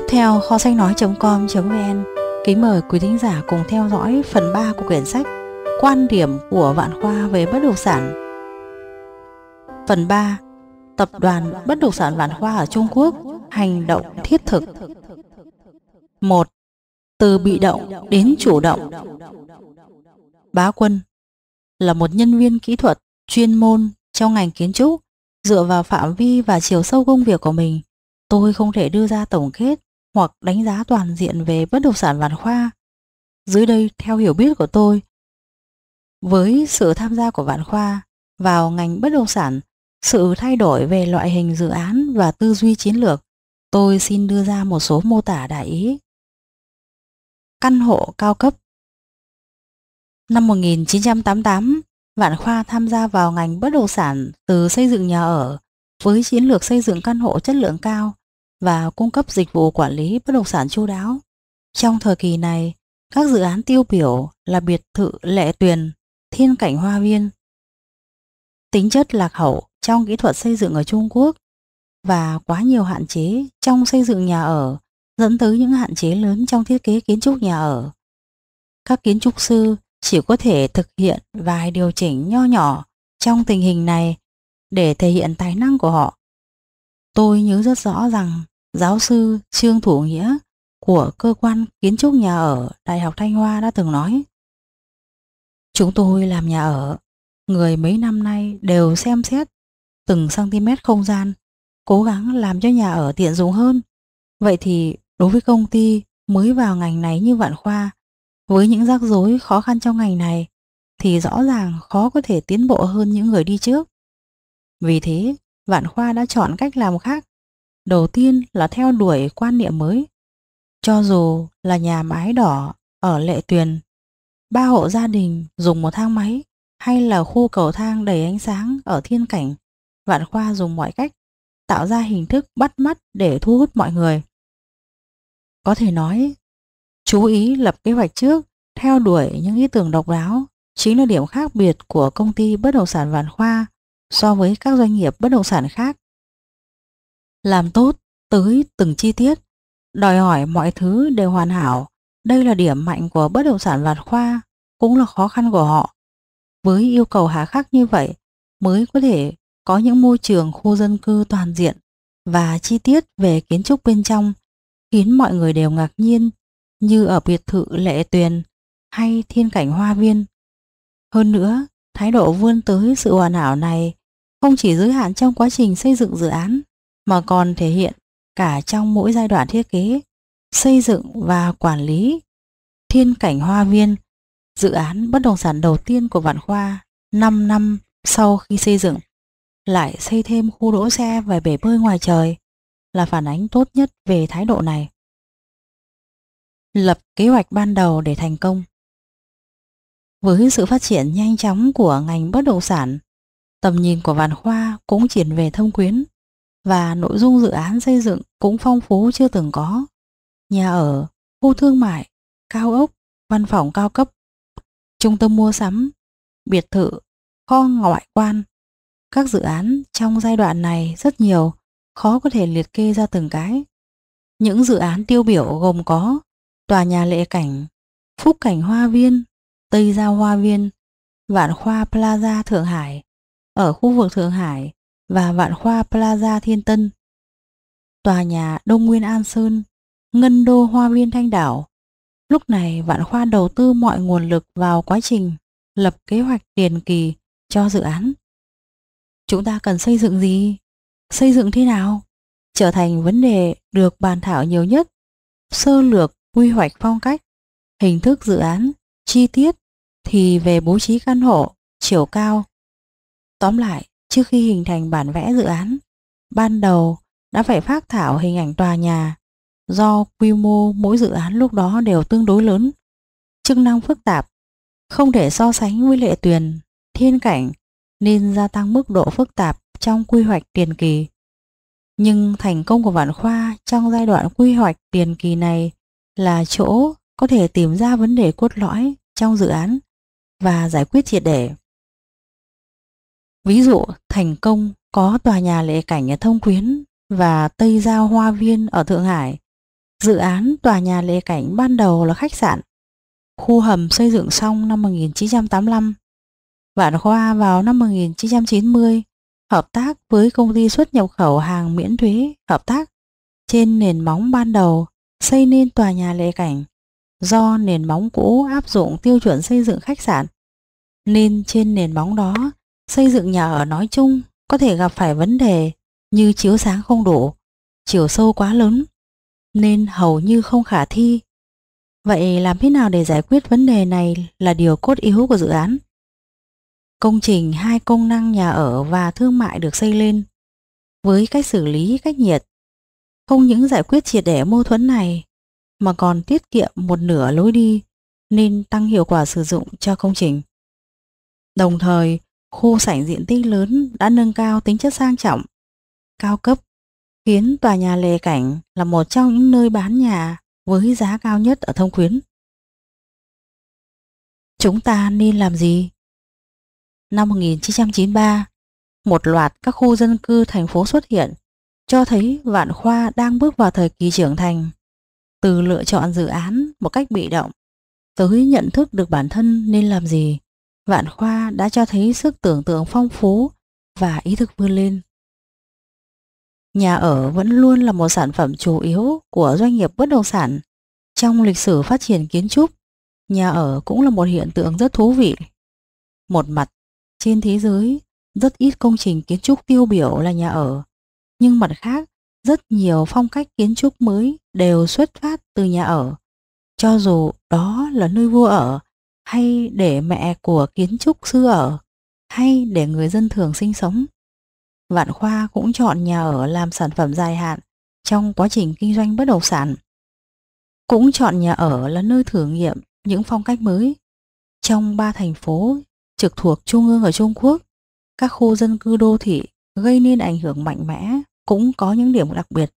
theo kho sách nói.com.vn, kính mời quý thính giả cùng theo dõi phần 3 của quyển sách Quan điểm của Vạn Khoa về bất động sản. Phần 3. Tập đoàn Bất động sản Vạn Khoa ở Trung Quốc, hành động thiết thực. 1. Từ bị động đến chủ động. Bá Quân là một nhân viên kỹ thuật chuyên môn trong ngành kiến trúc. Dựa vào phạm vi và chiều sâu công việc của mình, tôi không thể đưa ra tổng kết hoặc đánh giá toàn diện về bất động sản Vạn Khoa. Dưới đây, theo hiểu biết của tôi, với sự tham gia của Vạn Khoa vào ngành bất động sản, sự thay đổi về loại hình dự án và tư duy chiến lược, tôi xin đưa ra một số mô tả đại ý. Căn hộ cao cấp. Năm 1988, Vạn Khoa tham gia vào ngành bất động sản từ xây dựng nhà ở với chiến lược xây dựng căn hộ chất lượng cao và cung cấp dịch vụ quản lý bất động sản chu đáo. Trong thời kỳ này, các dự án tiêu biểu là biệt thự Lệ Tuyền, Thiên Cảnh Hoa Viên. Tính chất lạc hậu trong kỹ thuật xây dựng ở Trung Quốc và quá nhiều hạn chế trong xây dựng nhà ở dẫn tới những hạn chế lớn trong thiết kế kiến trúc nhà ở. Các kiến trúc sư chỉ có thể thực hiện vài điều chỉnh nho nhỏ trong tình hình này để thể hiện tài năng của họ. Tôi nhớ rất rõ rằng giáo sư Trương Thủ Nghĩa của cơ quan kiến trúc nhà ở Đại học Thanh Hoa đã từng nói: chúng tôi làm nhà ở, người mấy năm nay đều xem xét từng cm không gian, cố gắng làm cho nhà ở tiện dụng hơn. Vậy thì đối với công ty mới vào ngành này như Vạn Khoa, với những rắc rối khó khăn trong ngành này, thì rõ ràng khó có thể tiến bộ hơn những người đi trước. Vì thế, Vạn Khoa đã chọn cách làm khác. Đầu tiên là theo đuổi quan niệm mới. Cho dù là nhà mái đỏ ở Lệ Tuyền, 3 hộ gia đình dùng một thang máy, hay là khu cầu thang đầy ánh sáng ở Thiên Cảnh, Vạn Khoa dùng mọi cách tạo ra hình thức bắt mắt để thu hút mọi người. Có thể nói, chú ý lập kế hoạch trước, theo đuổi những ý tưởng độc đáo chính là điểm khác biệt của công ty bất động sản Vạn Khoa so với các doanh nghiệp bất động sản khác. Làm tốt tới từng chi tiết, đòi hỏi mọi thứ đều hoàn hảo. Đây là điểm mạnh của bất động sản Vạn Khoa, cũng là khó khăn của họ. Với yêu cầu hà khắc như vậy mới có thể có những môi trường khu dân cư toàn diện và chi tiết về kiến trúc bên trong, khiến mọi người đều ngạc nhiên, như ở biệt thự Lệ Tuyền hay Thiên Cảnh Hoa Viên. Hơn nữa, thái độ vươn tới sự hoàn hảo này không chỉ giới hạn trong quá trình xây dựng dự án, mà còn thể hiện cả trong mỗi giai đoạn thiết kế, xây dựng và quản lý. Thiên Cảnh Hoa Viên, dự án bất động sản đầu tiên của Vạn Khoa 5 năm sau khi xây dựng, lại xây thêm khu đỗ xe và bể bơi ngoài trời, là phản ánh tốt nhất về thái độ này. Lập kế hoạch ban đầu để thành công. Với sự phát triển nhanh chóng của ngành bất động sản, tầm nhìn của Vạn Khoa cũng chuyển về thâm quyến, và nội dung dự án xây dựng cũng phong phú chưa từng có. Nhà ở, khu thương mại, cao ốc, văn phòng cao cấp, trung tâm mua sắm, biệt thự, kho ngoại quan. Các dự án trong giai đoạn này rất nhiều, khó có thể liệt kê ra từng cái. Những dự án tiêu biểu gồm có tòa nhà Lệ Cảnh, Phúc Cảnh Hoa Viên, Tây Giao Hoa Viên, Vạn Khoa Plaza Thượng Hải ở khu vực Thượng Hải và Vạn Khoa Plaza Thiên Tân, tòa nhà Đông Nguyên An Sơn, Ngân Đô Hoa Viên Thanh Đảo. Lúc này Vạn Khoa đầu tư mọi nguồn lực vào quá trình lập kế hoạch tiền kỳ cho dự án. Chúng ta cần xây dựng gì? Xây dựng thế nào? Trở thành vấn đề được bàn thảo nhiều nhất. Sơ lược quy hoạch phong cách, hình thức dự án, chi tiết thì về bố trí căn hộ, chiều cao. Tóm lại, trước khi hình thành bản vẽ dự án, ban đầu đã phải phác thảo hình ảnh tòa nhà. Do quy mô mỗi dự án lúc đó đều tương đối lớn, chức năng phức tạp, không thể so sánh với Lệ Tuyền, Thiên Cảnh, nên gia tăng mức độ phức tạp trong quy hoạch tiền kỳ. Nhưng thành công của Vạn Khoa trong giai đoạn quy hoạch tiền kỳ này là chỗ có thể tìm ra vấn đề cốt lõi trong dự án và giải quyết triệt để. Ví dụ thành công có tòa nhà Lệ Cảnh ở Thông Quyến và Tây Giao Hoa Viên ở Thượng Hải Dự án tòa nhà lệ cảnh ban đầu là khách sạn. Khu hầm xây dựng xong năm 1985. Vạn Khoa vào năm 1990 hợp tác với công ty xuất nhập khẩu hàng miễn thuế hợp tác trên nền móng ban đầu xây nên tòa nhà lệ cảnh. Do nền móng cũ áp dụng tiêu chuẩn xây dựng khách sạn, nên trên nền móng đó xây dựng nhà ở nói chung có thể gặp phải vấn đề như chiếu sáng không đủ, chiều sâu quá lớn, nên hầu như không khả thi. Vậy làm thế nào để giải quyết vấn đề này là điều cốt yếu của dự án. Công trình hai công năng nhà ở và thương mại được xây lên với cách xử lý cách nhiệt, không những giải quyết triệt để mâu thuẫn này mà còn tiết kiệm một nửa lối đi nên tăng hiệu quả sử dụng cho công trình. Đồng thời, khu sảnh diện tích lớn đã nâng cao tính chất sang trọng, cao cấp, khiến tòa nhà lệ cảnh là một trong những nơi bán nhà với giá cao nhất ở Thông Quyến. Chúng ta nên làm gì? Năm 1993, một loạt các khu dân cư thành phố xuất hiện, cho thấy Vạn Khoa đang bước vào thời kỳ trưởng thành. Từ lựa chọn dự án một cách bị động tới nhận thức được bản thân nên làm gì, Vạn Khoa đã cho thấy sức tưởng tượng phong phú và ý thức vươn lên. Nhà ở vẫn luôn là một sản phẩm chủ yếu của doanh nghiệp bất động sản. Trong lịch sử phát triển kiến trúc, nhà ở cũng là một hiện tượng rất thú vị. Một mặt, trên thế giới, rất ít công trình kiến trúc tiêu biểu là nhà ở. Nhưng mặt khác, rất nhiều phong cách kiến trúc mới đều xuất phát từ nhà ở. Cho dù đó là nơi vua ở, hay để mẹ của kiến trúc sư ở, hay để người dân thường sinh sống. Vạn Khoa cũng chọn nhà ở làm sản phẩm dài hạn trong quá trình kinh doanh bất động sản. Cũng chọn nhà ở là nơi thử nghiệm những phong cách mới. Trong 3 thành phố trực thuộc Trung ương ở Trung Quốc, các khu dân cư đô thị gây nên ảnh hưởng mạnh mẽ cũng có những điểm đặc biệt.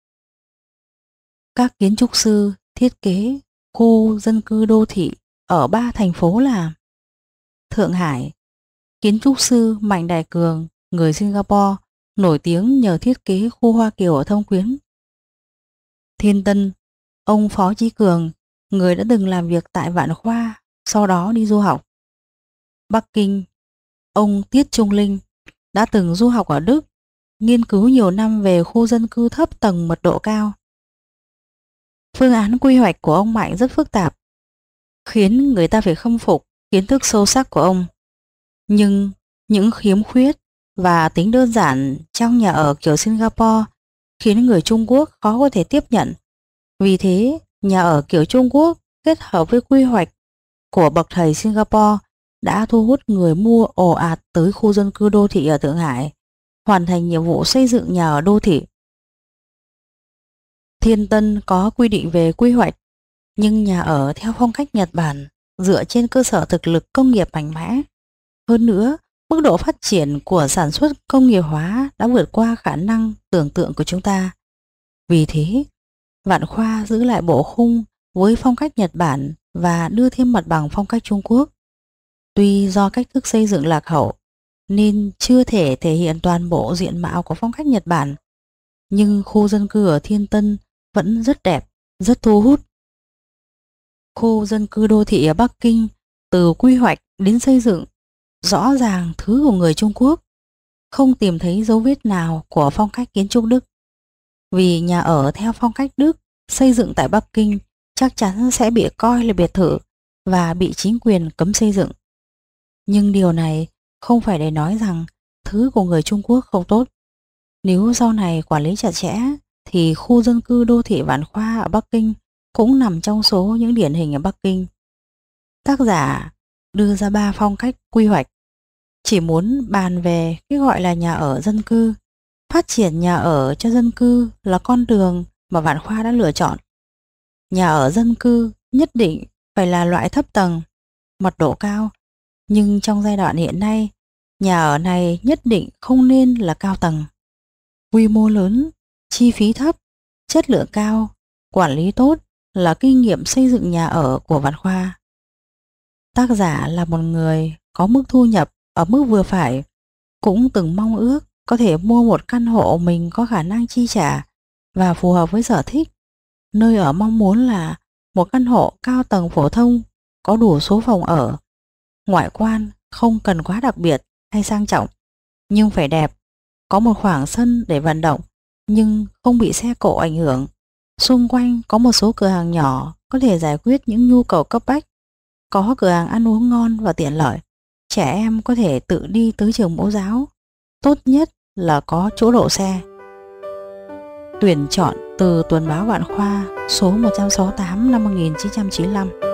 Các kiến trúc sư thiết kế khu dân cư đô thị ở 3 thành phố là Thượng Hải, kiến trúc sư Mạnh Đại Cường, người Singapore, nổi tiếng nhờ thiết kế khu Hoa Kiều ở Thông Quyến. Thiên Tân, ông Phó Chí Cường, người đã từng làm việc tại Vạn Khoa, sau đó đi du học. Bắc Kinh, ông Tiết Trung Linh, đã từng du học ở Đức, nghiên cứu nhiều năm về khu dân cư thấp tầng mật độ cao. Phương án quy hoạch của ông Mạnh rất phức tạp, khiến người ta phải khâm phục kiến thức sâu sắc của ông. Nhưng những khiếm khuyết và tính đơn giản trong nhà ở kiểu Singapore khiến người Trung Quốc khó có thể tiếp nhận. Vì thế, nhà ở kiểu Trung Quốc kết hợp với quy hoạch của bậc thầy Singapore đã thu hút người mua ồ ạt tới khu dân cư đô thị ở Thượng Hải, hoàn thành nhiệm vụ xây dựng nhà ở đô thị. Thiên Tân có quy định về quy hoạch, nhưng nhà ở theo phong cách Nhật Bản, dựa trên cơ sở thực lực công nghiệp mạnh mẽ. Hơn nữa, mức độ phát triển của sản xuất công nghiệp hóa đã vượt qua khả năng tưởng tượng của chúng ta. Vì thế, Vạn Khoa giữ lại bộ khung với phong cách Nhật Bản và đưa thêm mặt bằng phong cách Trung Quốc. Tuy do cách thức xây dựng lạc hậu nên chưa thể thể hiện toàn bộ diện mạo của phong cách Nhật Bản, nhưng khu dân cư ở Thiên Tân vẫn rất đẹp, rất thu hút. Khu dân cư đô thị ở Bắc Kinh, từ quy hoạch đến xây dựng, rõ ràng thứ của người Trung Quốc, không tìm thấy dấu vết nào của phong cách kiến trúc Đức. Vì nhà ở theo phong cách Đức xây dựng tại Bắc Kinh chắc chắn sẽ bị coi là biệt thự và bị chính quyền cấm xây dựng. Nhưng điều này không phải để nói rằng thứ của người Trung Quốc không tốt. Nếu sau này quản lý chặt chẽ thì khu dân cư đô thị Vạn Khoa ở Bắc Kinh cũng nằm trong số những điển hình ở Bắc Kinh. Tác giả đưa ra 3 phong cách quy hoạch, chỉ muốn bàn về cái gọi là nhà ở dân cư. Phát triển nhà ở cho dân cư là con đường mà Vạn Khoa đã lựa chọn. Nhà ở dân cư nhất định phải là loại thấp tầng, mật độ cao, nhưng trong giai đoạn hiện nay, nhà ở này nhất định không nên là cao tầng. Quy mô lớn, chi phí thấp, chất lượng cao, quản lý tốt là kinh nghiệm xây dựng nhà ở của Vạn Khoa. Tác giả là một người có mức thu nhập ở mức vừa phải, cũng từng mong ước có thể mua một căn hộ mình có khả năng chi trả và phù hợp với sở thích. Nơi ở mong muốn là một căn hộ cao tầng phổ thông, có đủ số phòng ở. Ngoại quan không cần quá đặc biệt hay sang trọng, nhưng phải đẹp. Có một khoảng sân để vận động, nhưng không bị xe cộ ảnh hưởng. Xung quanh có một số cửa hàng nhỏ có thể giải quyết những nhu cầu cấp bách. Có cửa hàng ăn uống ngon và tiện lợi. Trẻ em có thể tự đi tới trường mẫu giáo. Tốt nhất là có chỗ đỗ xe. Tuyển chọn từ Tuần báo Vạn Khoa số 168 năm 1995.